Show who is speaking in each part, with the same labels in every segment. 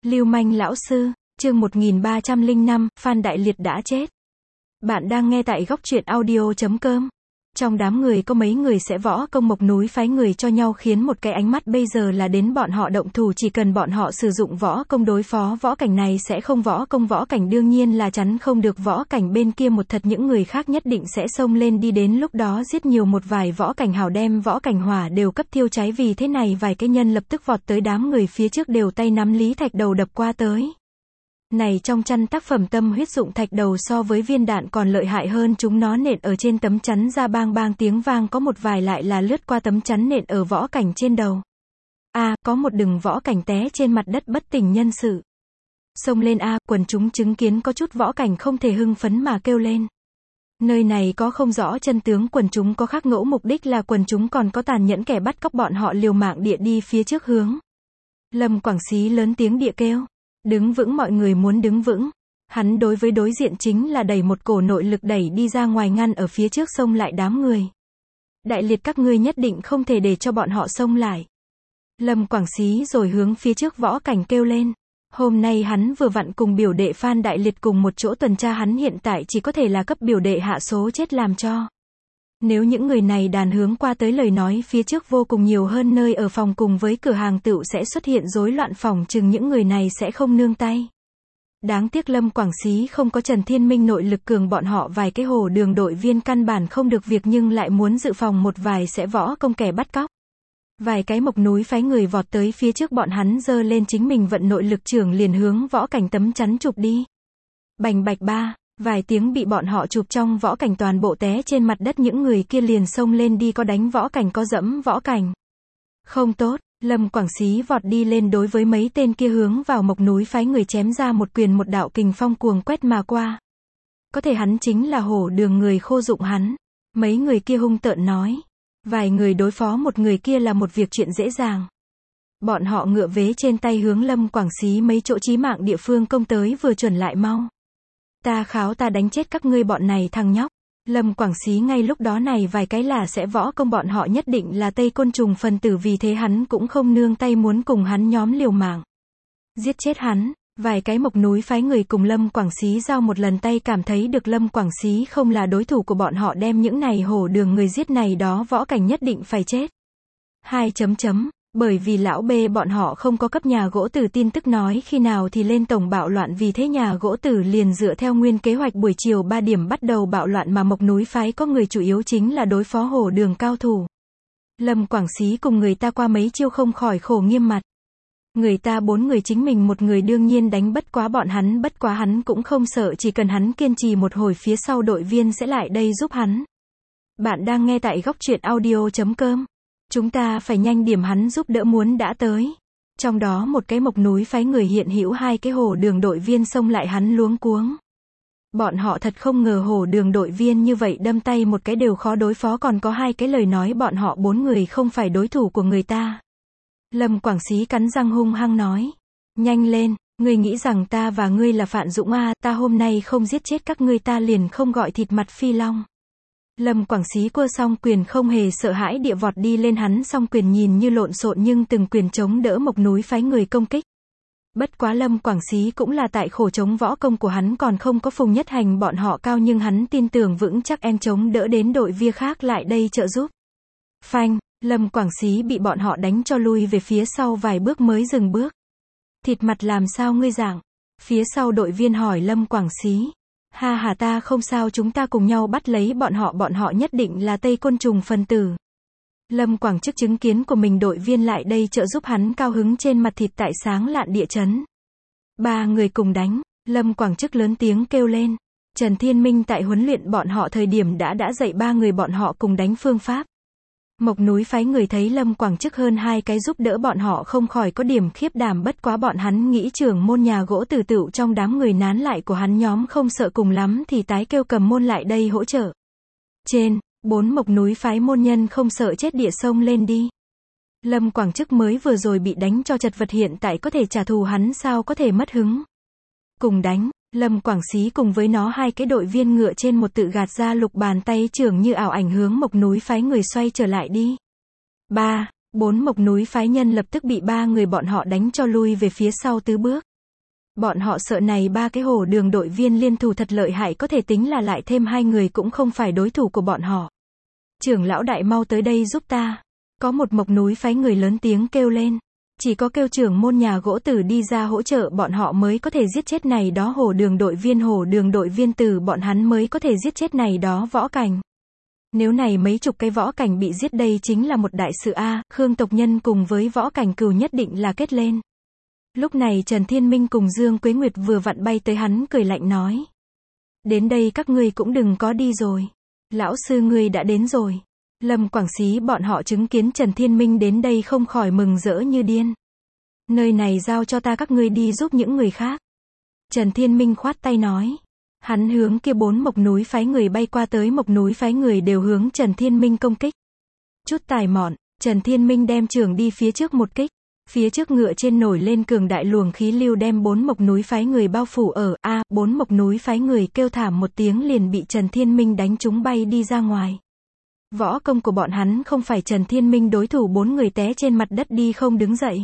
Speaker 1: Lưu manh lão sư, chương 1305, Phan Đại Liệt đã chết. Bạn đang nghe tại góc truyện audio.com. Trong đám người có mấy người sẽ võ công mộc núi phái người cho nhau khiến một cái ánh mắt bây giờ là đến bọn họ động thủ, chỉ cần bọn họ sử dụng võ công đối phó võ cảnh này sẽ không võ công, võ cảnh đương nhiên là chắn không được, võ cảnh bên kia một thật những người khác nhất định sẽ xông lên đi, đến lúc đó giết nhiều một vài võ cảnh hào đem võ cảnh hỏa đều cấp thiêu cháy, vì thế này vài cái nhân lập tức vọt tới đám người phía trước đều tay nắm Lý Thạch Đầu đập qua tới. Này trong chăn tác phẩm tâm huyết dụng thạch đầu so với viên đạn còn lợi hại hơn, chúng nó nện ở trên tấm chắn ra bang bang tiếng vang, có một vài lại là lướt qua tấm chắn nện ở võ cảnh trên đầu. Có một đừng võ cảnh té trên mặt đất bất tỉnh nhân sự. Xông lên quần chúng chứng kiến có chút võ cảnh không thể hưng phấn mà kêu lên. Nơi này có không rõ chân tướng, quần chúng có khác ngẫu mục đích là quần chúng còn có tàn nhẫn kẻ bắt cóc bọn họ liều mạng địa đi phía trước hướng. Lâm Quảng Xí lớn tiếng địa kêu. Đứng vững, mọi người muốn đứng vững. Hắn đối với đối diện chính là đẩy một cổ nội lực đẩy đi ra ngoài, ngăn ở phía trước xông lại đám người. Đại Liệt, các ngươi nhất định không thể để cho bọn họ xông lại. Lâm Quảng Xí rồi hướng phía trước võ cảnh kêu lên. Hôm nay hắn vừa vặn cùng biểu đệ Phan Đại Liệt cùng một chỗ tuần tra, hắn hiện tại chỉ có thể là cấp biểu đệ hạ số chết làm cho. Nếu những người này đàn hướng qua tới lời nói, phía trước vô cùng nhiều hơn nơi ở phòng cùng với cửa hàng tựu sẽ xuất hiện rối loạn, phòng chừng những người này sẽ không nương tay. Đáng tiếc Lâm Quảng Xí không có Trần Thiên Minh nội lực cường, bọn họ vài cái hồ đường đội viên căn bản không được việc, nhưng lại muốn dự phòng một vài sẽ võ công kẻ bắt cóc. Vài cái mộc núi phái người vọt tới phía trước, bọn hắn giơ lên chính mình vận nội lực trưởng liền hướng võ cảnh tấm chắn chụp đi. Bành bạch ba. Vài tiếng bị bọn họ chụp trong võ cảnh toàn bộ té trên mặt đất, những người kia liền xông lên đi, có đánh võ cảnh có dẫm võ cảnh. Không tốt, Lâm Quảng Xí vọt đi lên đối với mấy tên kia hướng vào mộc núi phái người chém ra một quyền, một đạo kình phong cuồng quét mà qua. Có thể hắn chính là hổ đường người khô dụng hắn. Mấy người kia hung tợn nói. Vài người đối phó một người kia là một việc chuyện dễ dàng. Bọn họ ngựa vế trên tay hướng Lâm Quảng Xí mấy chỗ chí mạng địa phương công tới, vừa chuẩn lại mau. Ta kháo ta đánh chết các ngươi bọn này thằng nhóc. Lâm Quảng Xí ngay lúc đó này vài cái là sẽ võ công, bọn họ nhất định là Tây Côn Trùng phần tử, vì thế hắn cũng không nương tay, muốn cùng hắn nhóm liều mạng. Giết chết hắn. Vài cái mộc núi phái người cùng Lâm Quảng Xí giao một lần tay, cảm thấy được Lâm Quảng Xí không là đối thủ của bọn họ, đem những này hổ đường người giết này đó võ cảnh nhất định phải chết. Bởi vì lão B bọn họ không có cấp nhà gỗ tử tin tức nói khi nào thì lên tổng bạo loạn, vì thế nhà gỗ tử liền dựa theo nguyên kế hoạch buổi chiều 3 điểm bắt đầu bạo loạn, mà mộc núi phái có người chủ yếu chính là đối phó hổ đường cao thủ. Lâm Quảng Xí cùng người ta qua mấy chiêu không khỏi khổ nghiêm mặt. Người ta 4 người chính mình một người đương nhiên đánh bất quá bọn hắn, bất quá hắn cũng không sợ, chỉ cần hắn kiên trì một hồi phía sau đội viên sẽ lại đây giúp hắn. Bạn đang nghe tại góc truyện audio.com. Chúng ta phải nhanh điểm, hắn giúp đỡ muốn đã tới. Trong đó một cái mộc núi phái người hiện hữu hai cái hổ đường đội viên xông lại, hắn luống cuống. Bọn họ thật không ngờ hổ đường đội viên như vậy đâm tay một cái đều khó đối phó, còn có hai cái lời nói bọn họ 4 người không phải đối thủ của người ta. Lâm Quảng Xí cắn răng hung hăng nói. Nhanh lên, ngươi nghĩ rằng ta và ngươi là Phạn Dũng ta hôm nay không giết chết các ngươi ta liền không gọi thịt mặt phi long. Lâm Quảng Xí cua xong quyền không hề sợ hãi địa vọt đi lên, hắn song quyền nhìn như lộn xộn nhưng từng quyền chống đỡ mộc núi phái người công kích. Bất quá Lâm Quảng Xí cũng là tại khổ, chống võ công của hắn còn không có Phùng Nhất Hành bọn họ cao, nhưng hắn tin tưởng vững chắc em chống đỡ đến đội viên khác lại đây trợ giúp. Phanh, Lâm Quảng Xí bị bọn họ đánh cho lui về phía sau vài bước mới dừng bước. Thịt mặt làm sao ngươi dạng? Phía sau đội viên hỏi Lâm Quảng Xí. Ha ta không sao, chúng ta cùng nhau bắt lấy bọn họ nhất định là Tây Côn Trùng phần tử. Lâm Quảng Chức chứng kiến của mình đội viên lại đây trợ giúp hắn, cao hứng trên mặt thịt tại sáng lạn địa chấn. 3 người cùng đánh. Lâm Quảng Chức lớn tiếng kêu lên. Trần Thiên Minh tại huấn luyện bọn họ thời điểm đã dạy 3 người bọn họ cùng đánh phương pháp. Mộc núi phái người thấy Lâm Quảng Chức hơn 2 cái giúp đỡ bọn họ không khỏi có điểm khiếp đảm, bất quá bọn hắn nghĩ trưởng môn nhà gỗ tử tựu trong đám người nán lại của hắn nhóm, không sợ, cùng lắm thì tái kêu cầm môn lại đây hỗ trợ. Trên 4 mộc núi phái môn nhân không sợ chết địa sông lên đi. Lâm Quảng Chức mới vừa rồi bị đánh cho chật vật, hiện tại có thể trả thù, hắn sao có thể mất hứng. Cùng đánh. Lâm Quảng Xí cùng với nó hai cái đội viên ngựa trên một tự gạt ra lục bàn tay trưởng như ảo ảnh hướng mộc núi phái người xoay trở lại đi. 3, 4 mộc núi phái nhân lập tức bị 3 người bọn họ đánh cho lui về phía sau tứ bước. Bọn họ sợ này ba cái hổ đường đội viên liên thủ thật lợi hại, có thể tính là lại thêm hai người cũng không phải đối thủ của bọn họ. Trưởng lão đại mau tới đây giúp ta. Có một mộc núi phái người lớn tiếng kêu lên. Chỉ có kêu trưởng môn nhà gỗ Tử đi ra hỗ trợ bọn họ mới có thể giết chết này đó hổ đường đội viên từ bọn hắn mới có thể giết chết này đó võ cảnh. Nếu này mấy chục cái võ cảnh bị giết đây chính là một đại sự a, Khương tộc nhân cùng với võ cảnh cừu nhất định là kết lên. Lúc này Trần Thiên Minh cùng Dương Quế Nguyệt vừa vặn bay tới, hắn cười lạnh nói. Đến đây các ngươi cũng đừng có đi rồi. Lão sư ngươi đã đến rồi. Lâm Quảng Xí bọn họ chứng kiến Trần Thiên Minh đến đây không khỏi mừng rỡ như điên. Nơi này giao cho ta, các ngươi đi giúp những người khác. Trần Thiên Minh khoát tay nói. Hắn hướng kia 4 mộc núi phái người bay qua tới, mộc núi phái người đều hướng Trần Thiên Minh công kích. Chút tài mọn, Trần Thiên Minh đem trường đi phía trước một kích. Phía trước ngựa trên nổi lên cường đại luồng khí lưu đem 4 mộc núi phái người bao phủ ở 4 mộc núi phái người kêu thảm một tiếng liền bị Trần Thiên Minh đánh trúng bay đi ra ngoài. Võ công của bọn hắn không phải Trần Thiên Minh đối thủ, 4 người té trên mặt đất đi không đứng dậy.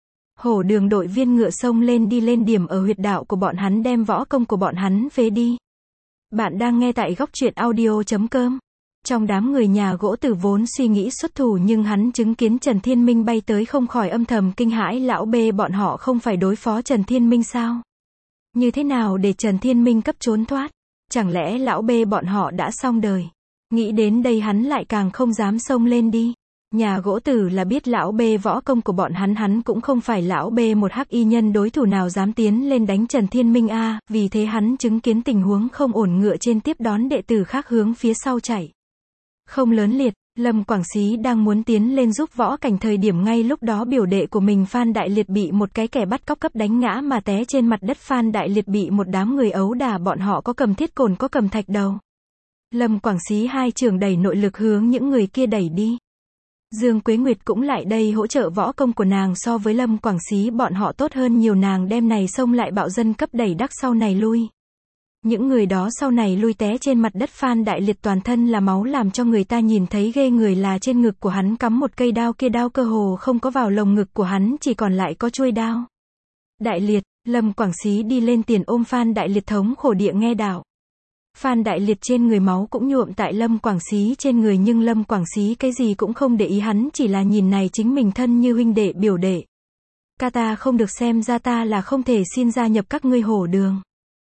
Speaker 1: Hổ đường đội viên ngựa xông lên đi lên điểm ở huyệt đạo của bọn hắn đem võ công của bọn hắn phế đi. Bạn đang nghe tại góc truyện audio.com. Trong đám người nhà gỗ Tử vốn suy nghĩ xuất thủ nhưng hắn chứng kiến Trần Thiên Minh bay tới không khỏi âm thầm kinh hãi, lão bê bọn họ không phải đối phó Trần Thiên Minh sao? Như thế nào để Trần Thiên Minh cấp trốn thoát? Chẳng lẽ lão bê bọn họ đã xong đời? Nghĩ đến đây hắn lại càng không dám xông lên đi. Nhà gỗ Tử là biết lão bê võ công của bọn hắn cũng không phải lão bê một hắc y nhân đối thủ nào dám tiến lên đánh Trần Thiên Minh vì thế hắn chứng kiến tình huống không ổn ngựa trên tiếp đón đệ tử khác hướng phía sau chạy. Không lớn liệt, Lâm Quảng Xí đang muốn tiến lên giúp võ cảnh thời điểm ngay lúc đó biểu đệ của mình Phan Đại Liệt bị một cái kẻ bắt cóc cấp đánh ngã mà té trên mặt đất. Phan Đại Liệt bị một đám người ấu đả, bọn họ có cầm thiết cồn có cầm thạch đầu. Lâm Quảng Xí hai trường đẩy nội lực hướng những người kia đẩy đi. Dương Quế Nguyệt cũng lại đây hỗ trợ, võ công của nàng so với Lâm Quảng Xí bọn họ tốt hơn nhiều, nàng đem này xông lại bạo dân cấp đẩy đắc sau này lui. Những người đó sau này lui té trên mặt đất. Phan Đại Liệt toàn thân là máu làm cho người ta nhìn thấy ghê người là trên ngực của hắn cắm một cây đao, kia đao cơ hồ không có vào lồng ngực của hắn, chỉ còn lại có chuôi đao. Đại Liệt, Lâm Quảng Xí đi lên tiền ôm Phan Đại Liệt thống khổ địa nghe đạo. Phan Đại Liệt trên người máu cũng nhuộm tại Lâm Quảng Xí trên người nhưng Lâm Quảng Xí cái gì cũng không để ý, hắn chỉ là nhìn này chính mình thân như huynh đệ biểu đệ. Ca ta không được, xem ra ta là không thể xin gia nhập các ngươi hổ đường.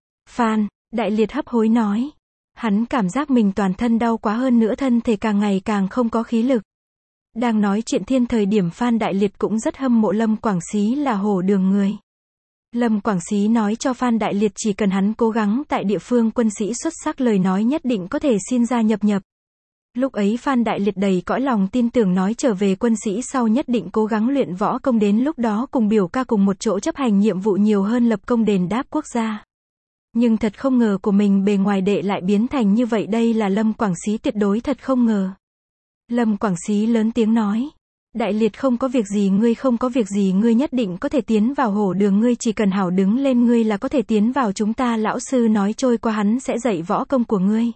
Speaker 1: Phan Đại Liệt hấp hối nói. Hắn cảm giác mình toàn thân đau quá, hơn nữa thân thể càng ngày càng không có khí lực. Đang nói chuyện thiên thời điểm Phan Đại Liệt cũng rất hâm mộ Lâm Quảng Xí là hổ đường người. Lâm Quảng Xí nói cho Phan Đại Liệt chỉ cần hắn cố gắng tại địa phương quân sĩ xuất sắc lời nói nhất định có thể xin gia nhập. Lúc ấy Phan Đại Liệt đầy cõi lòng tin tưởng nói trở về quân sĩ sau nhất định cố gắng luyện võ công, đến lúc đó cùng biểu ca cùng một chỗ chấp hành nhiệm vụ nhiều hơn lập công đền đáp quốc gia. Nhưng thật không ngờ của mình bề ngoài đệ lại biến thành như vậy, đây là Lâm Quảng Xí tuyệt đối thật không ngờ. Lâm Quảng Xí lớn tiếng nói. Đại Liệt không có việc gì, ngươi không có việc gì, ngươi nhất định có thể tiến vào hổ đường, ngươi chỉ cần hảo đứng lên ngươi là có thể tiến vào chúng ta, lão sư nói trôi qua hắn sẽ dạy võ công của ngươi.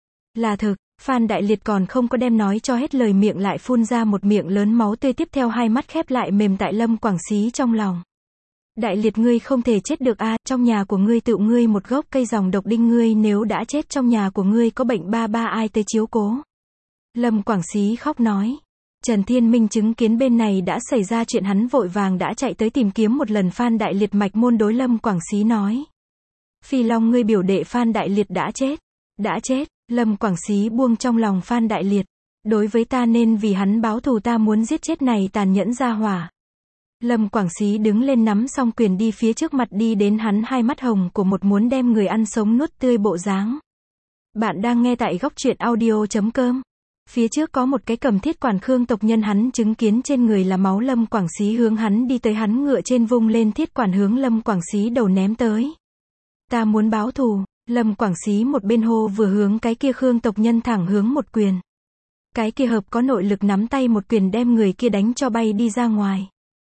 Speaker 1: Là thực, Phan Đại Liệt còn không có đem nói cho hết lời miệng lại phun ra một miệng lớn máu tươi, tiếp theo hai mắt khép lại mềm tại Lâm Quảng Xí trong lòng. Đại Liệt ngươi không thể chết được trong nhà của ngươi tựu ngươi một gốc cây dòng độc đinh, ngươi nếu đã chết trong nhà của ngươi có bệnh ba ai tới chiếu cố. Lâm Quảng Xí khóc nói. Trần Thiên Minh chứng kiến bên này đã xảy ra chuyện, hắn vội vàng đã chạy tới tìm kiếm một lần Phan Đại Liệt, mạch môn đối Lâm Quảng Xí nói. Phi Long, ngươi biểu đệ Phan Đại Liệt đã chết. Đã chết, Lâm Quảng Xí buông trong lòng Phan Đại Liệt. Đối với ta nên vì hắn báo thù, ta muốn giết chết này tàn nhẫn ra hỏa. Lâm Quảng Xí đứng lên nắm xong quyền đi phía trước mặt đi đến hắn hai mắt hồng của một muốn đem người ăn sống nuốt tươi bộ dáng. Bạn đang nghe tại góc truyện audio.com. Phía trước có một cái cầm thiết quản Khương tộc nhân, hắn chứng kiến trên người là máu, Lâm Quảng Xí hướng hắn đi tới, hắn ngựa trên vung lên thiết quản hướng Lâm Quảng Xí đầu ném tới. Ta muốn báo thù, Lâm Quảng Xí một bên hô vừa hướng cái kia Khương tộc nhân thẳng hướng một quyền. Cái kia hợp có nội lực nắm tay một quyền đem người kia đánh cho bay đi ra ngoài.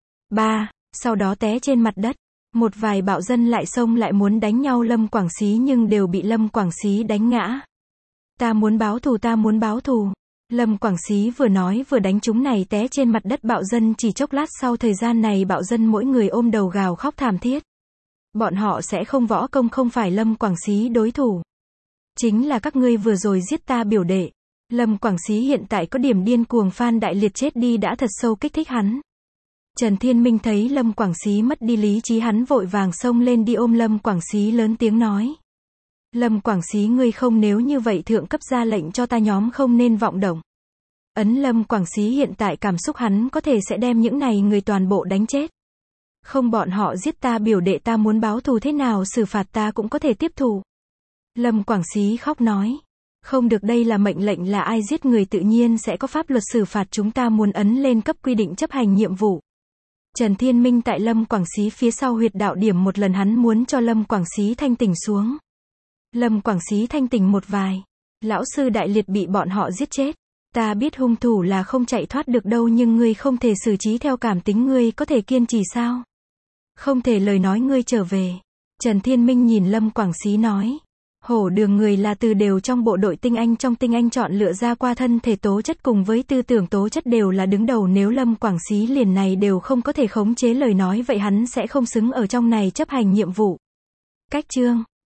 Speaker 1: Sau đó té trên mặt đất. Một vài bạo dân lại xông lại muốn đánh nhau Lâm Quảng Xí nhưng đều bị Lâm Quảng Xí đánh ngã. Ta muốn báo thù, ta muốn báo thù. Lâm Quảng Xí vừa nói vừa đánh chúng này té trên mặt đất bạo dân, chỉ chốc lát sau thời gian này bạo dân mỗi người ôm đầu gào khóc thảm thiết. Bọn họ sẽ không võ công, không phải Lâm Quảng Xí đối thủ. Chính là các ngươi vừa rồi giết ta biểu đệ. Lâm Quảng Xí hiện tại có điểm điên cuồng, Phan Đại Liệt chết đi đã thật sâu kích thích hắn. Trần Thiên Minh thấy Lâm Quảng Xí mất đi lý trí, hắn vội vàng xông lên đi ôm Lâm Quảng Xí lớn tiếng nói. Lâm Quảng Xí, ngươi không, nếu như vậy thượng cấp ra lệnh cho ta nhóm không nên vọng động. Ấn Lâm Quảng Xí hiện tại cảm xúc, hắn có thể sẽ đem những này người toàn bộ đánh chết. Không, bọn họ giết ta biểu đệ, ta muốn báo thù thế nào xử phạt ta cũng có thể tiếp thù. Lâm Quảng Xí khóc nói. Không được, đây là mệnh lệnh, là ai giết người tự nhiên sẽ có pháp luật xử phạt, chúng ta muốn ấn lên cấp quy định chấp hành nhiệm vụ. Trần Thiên Minh tại Lâm Quảng Xí phía sau huyệt đạo điểm một lần, hắn muốn cho Lâm Quảng Xí thanh tỉnh xuống. Lâm Quảng Xí thanh tỉnh một vài. Lão sư Đại Liệt bị bọn họ giết chết. Ta biết hung thủ là không chạy thoát được đâu, nhưng ngươi không thể xử trí theo cảm tính, ngươi có thể kiên trì sao? Không thể, lời nói ngươi trở về. Trần Thiên Minh nhìn Lâm Quảng Xí nói. Hổ đường người là từ đều trong bộ đội tinh anh, trong tinh anh chọn lựa ra qua, thân thể tố chất cùng với tư tưởng tố chất đều là đứng đầu, nếu Lâm Quảng Xí liền này đều không có thể khống chế lời nói, vậy hắn sẽ không xứng ở trong này chấp hành nhiệm vụ. Cách chương